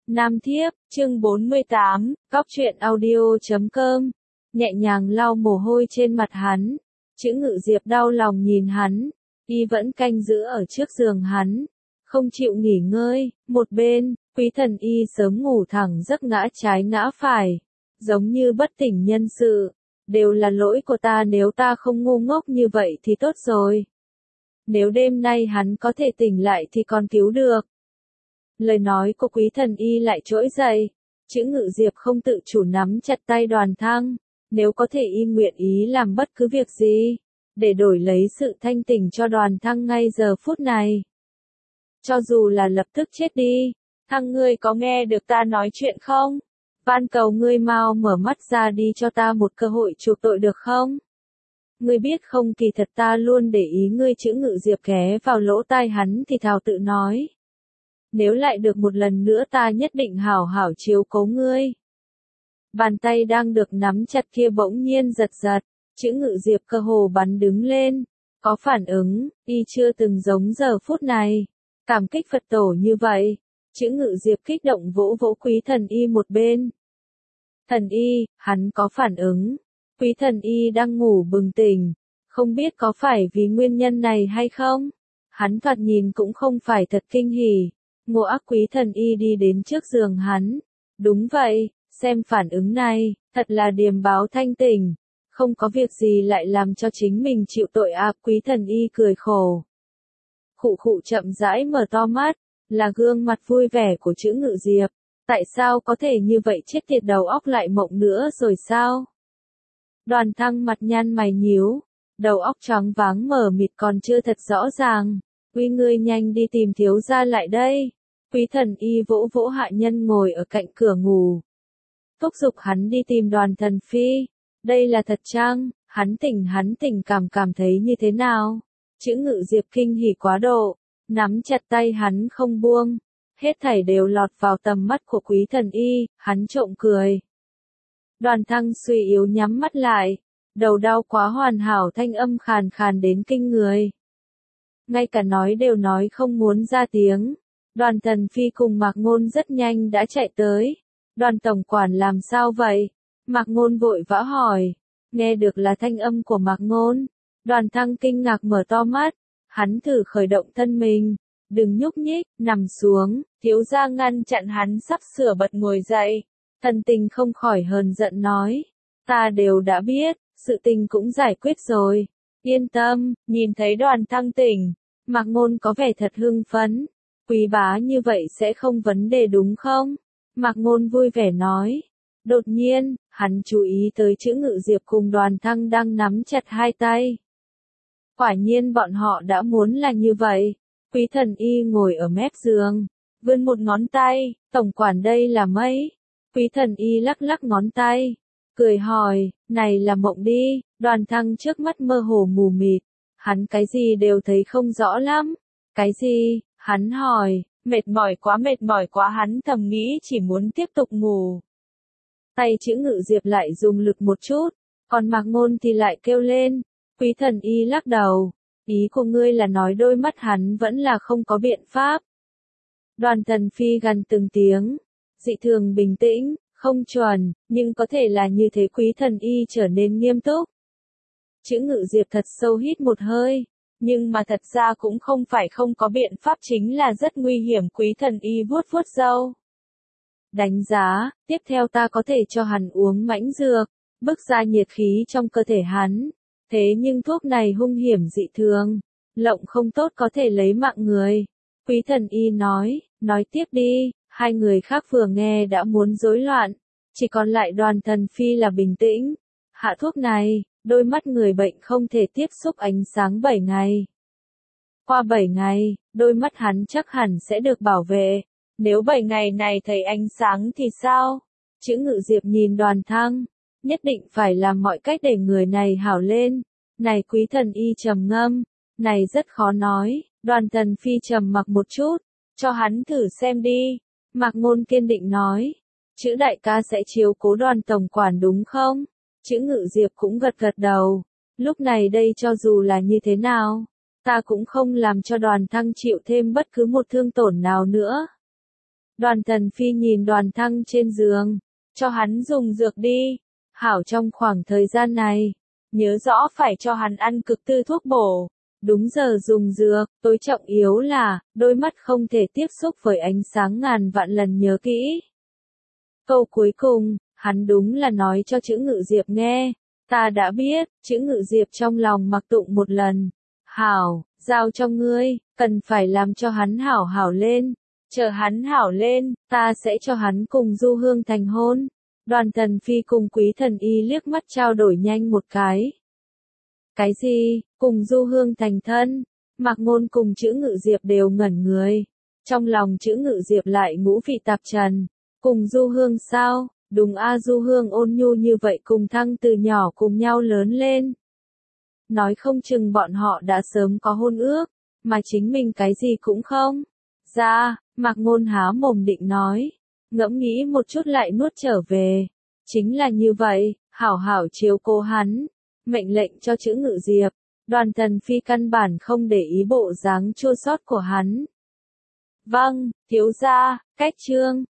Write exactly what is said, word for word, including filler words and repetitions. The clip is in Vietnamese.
Nam Thiếp, chương bốn mươi tám, cóc truyện audio chấm com, nhẹ nhàng lau mồ hôi trên mặt hắn. Chữ Ngự Diệp đau lòng nhìn hắn, y vẫn canh giữ ở trước giường hắn, không chịu nghỉ ngơi. Một bên, Quý Thần Y sớm ngủ thẳng giấc ngã trái ngã phải, giống như bất tỉnh nhân sự. Đều là lỗi của ta, nếu ta không ngu ngốc như vậy thì tốt rồi. Nếu đêm nay hắn có thể tỉnh lại thì còn cứu được. Lời nói của Quý Thần Y lại trỗi dậy. Chữ Ngự Diệp không tự chủ nắm chặt tay Đoàn Thăng. Nếu có thể y nguyện ý làm bất cứ việc gì, để đổi lấy sự thanh tỉnh cho Đoàn Thăng ngay giờ phút này. Cho dù là lập tức chết đi. Thăng, ngươi có nghe được ta nói chuyện không? Van cầu ngươi mau mở mắt ra đi, cho ta một cơ hội chuộc tội được không? Ngươi biết không, kỳ thật ta luôn để ý ngươi. Chữ Ngự Diệp ghé vào lỗ tai hắn thì thào tự nói. Nếu lại được một lần nữa ta nhất định hảo hảo chiếu cố ngươi. Bàn tay đang được nắm chặt kia bỗng nhiên giật giật. Chữ Ngự Diệp cơ hồ bắn đứng lên. Có phản ứng, y chưa từng giống giờ phút này. Cảm kích Phật tổ như vậy. Chữ Ngự Diệp kích động vỗ vỗ Quý Thần Y một bên. Thần Y, hắn có phản ứng. Quý Thần Y đang ngủ bừng tỉnh. Không biết có phải vì nguyên nhân này hay không? Hắn thoạt nhìn cũng không phải thật kinh hỉ. Ngô Ác Quý Thần Y đi đến trước giường hắn. Đúng vậy, xem phản ứng này, thật là điềm báo thanh tỉnh. Không có việc gì lại làm cho chính mình chịu tội à? Quý Thần Y cười khổ. Khụ khụ chậm rãi mở to mắt, là gương mặt vui vẻ của chữ Ngự Diệp. Tại sao có thể như vậy, chết tiệt, đầu óc lại mộng nữa rồi sao? Đoàn Thăng mặt nhăn mày nhíu, đầu óc choáng váng mờ mịt còn chưa thật rõ ràng. Uy, ngươi nhanh đi tìm thiếu gia lại đây. Quý Thần Y vỗ vỗ hạ nhân ngồi ở cạnh cửa ngủ. Thúc giục hắn đi tìm Đoàn Thần Phi. Đây là thật chăng? Hắn tỉnh, hắn tỉnh cảm cảm thấy như thế nào? Chữ Ngự Diệp kinh hỉ quá độ, nắm chặt tay hắn không buông. Hết thảy đều lọt vào tầm mắt của Quý Thần Y, hắn trộm cười. Đoàn Thăng suy yếu nhắm mắt lại, đầu đau quá, hoàn hảo, thanh âm khàn khàn đến kinh người. Ngay cả nói đều nói không muốn ra tiếng. Đoàn Thần Phi cùng Mạc Ngôn rất nhanh đã chạy tới. Đoàn tổng quản làm sao vậy? Mạc Ngôn vội vã hỏi. Nghe được là thanh âm của Mạc Ngôn. Đoàn Thăng kinh ngạc mở to mắt. Hắn thử khởi động thân mình. Đừng nhúc nhích, nằm xuống. Thiếu gia ngăn chặn hắn sắp sửa bật ngồi dậy. Thần tình không khỏi hờn giận nói. Ta đều đã biết, sự tình cũng giải quyết rồi. Yên tâm. Nhìn thấy Đoàn Thăng tỉnh, Mạc Ngôn có vẻ thật hưng phấn. Quý bá như vậy sẽ không vấn đề đúng không? Mạc Ngôn vui vẻ nói. Đột nhiên, hắn chú ý tới chữ Ngự Diệp cùng Đoàn Thăng đang nắm chặt hai tay. Quả nhiên bọn họ đã muốn là như vậy. Quý Thần Y ngồi ở mép giường, vươn một ngón tay. Tổng quản, đây là mấy? Quý Thần Y lắc lắc ngón tay, cười hỏi, này là mộng đi. Đoàn Thăng trước mắt mơ hồ mù mịt, hắn cái gì đều thấy không rõ lắm. Cái gì? Hắn hỏi. Mệt mỏi quá, mệt mỏi quá, hắn thầm nghĩ, chỉ muốn tiếp tục ngủ. Tay chữ Ngự Diệp lại dùng lực một chút, còn Mạc Ngôn thì lại kêu lên. Quý Thần Y lắc đầu. Ý của ngươi là nói đôi mắt hắn vẫn là không có biện pháp. Đoàn Thần Phi gằn từng tiếng. Dị thường bình tĩnh, không chuẩn, nhưng có thể là như thế. Quý Thần Y trở nên nghiêm túc. Chữ Ngự Diệp thật sâu hít một hơi. Nhưng mà thật ra cũng không phải không có biện pháp, chính là rất nguy hiểm. Quý Thần Y vuốt vuốt râu. Đánh giá, tiếp theo ta có thể cho hắn uống mãnh dược, bức ra nhiệt khí trong cơ thể hắn. Thế nhưng thuốc này hung hiểm dị thường, lộng không tốt có thể lấy mạng người. Quý Thần Y nói, nói tiếp đi. Hai người khác vừa nghe đã muốn rối loạn, chỉ còn lại Đoàn Thần Phi là bình tĩnh. Hạ thuốc này, đôi mắt người bệnh không thể tiếp xúc ánh sáng bảy ngày. Qua bảy ngày, đôi mắt hắn chắc hẳn sẽ được bảo vệ. Nếu bảy ngày này thấy ánh sáng thì sao? Chữ Ngự Diệp nhìn Đoàn Thăng, nhất định phải làm mọi cách để người này hảo lên. Này, Quý Thần Y trầm ngâm, này rất khó nói. Đoàn Thần Phi trầm mặc một chút, cho hắn thử xem đi. Mạc Ngôn kiên định nói. Chữ đại ca sẽ chiếu cố Đoàn tổng quản đúng không? Chữ Ngự Diệp cũng gật gật đầu. Lúc này đây cho dù là như thế nào, ta cũng không làm cho Đoàn Thăng chịu thêm bất cứ một thương tổn nào nữa. Đoàn Tần Phi nhìn Đoàn Thăng trên giường, cho hắn dùng dược đi, hảo trong khoảng thời gian này, nhớ rõ phải cho hắn ăn cực tư thuốc bổ, đúng giờ dùng dược, tối trọng yếu là, đôi mắt không thể tiếp xúc với ánh sáng ngàn vạn lần nhớ kỹ. Câu cuối cùng, hắn đúng là nói cho chữ Ngự Diệp nghe, ta đã biết, chữ Ngự Diệp trong lòng mặc tụng một lần, hảo, giao cho ngươi, cần phải làm cho hắn hảo hảo lên, chờ hắn hảo lên, ta sẽ cho hắn cùng Du Hương thành hôn. Đoàn Tần Phi cùng Quý Thần Y liếc mắt trao đổi nhanh một cái. Cái gì, cùng Du Hương thành thân? Mạc Ngôn cùng chữ Ngự Diệp đều ngẩn người. Trong lòng chữ Ngự Diệp lại ngũ vị tạp trần. Cùng Du Hương sao? Đúng a, Du Hương ôn nhu như vậy cùng Thăng từ nhỏ cùng nhau lớn lên. Nói không chừng bọn họ đã sớm có hôn ước, mà chính mình cái gì cũng không. Ra, Mạc Ngôn há mồm định nói. Ngẫm nghĩ một chút lại nuốt trở về. Chính là như vậy, hảo hảo chiếu cố hắn. Mệnh lệnh cho chữ Ngự Diệp. Đoàn Tần Phi căn bản không để ý bộ dáng chua xót của hắn. Vâng, thiếu gia, cách chương.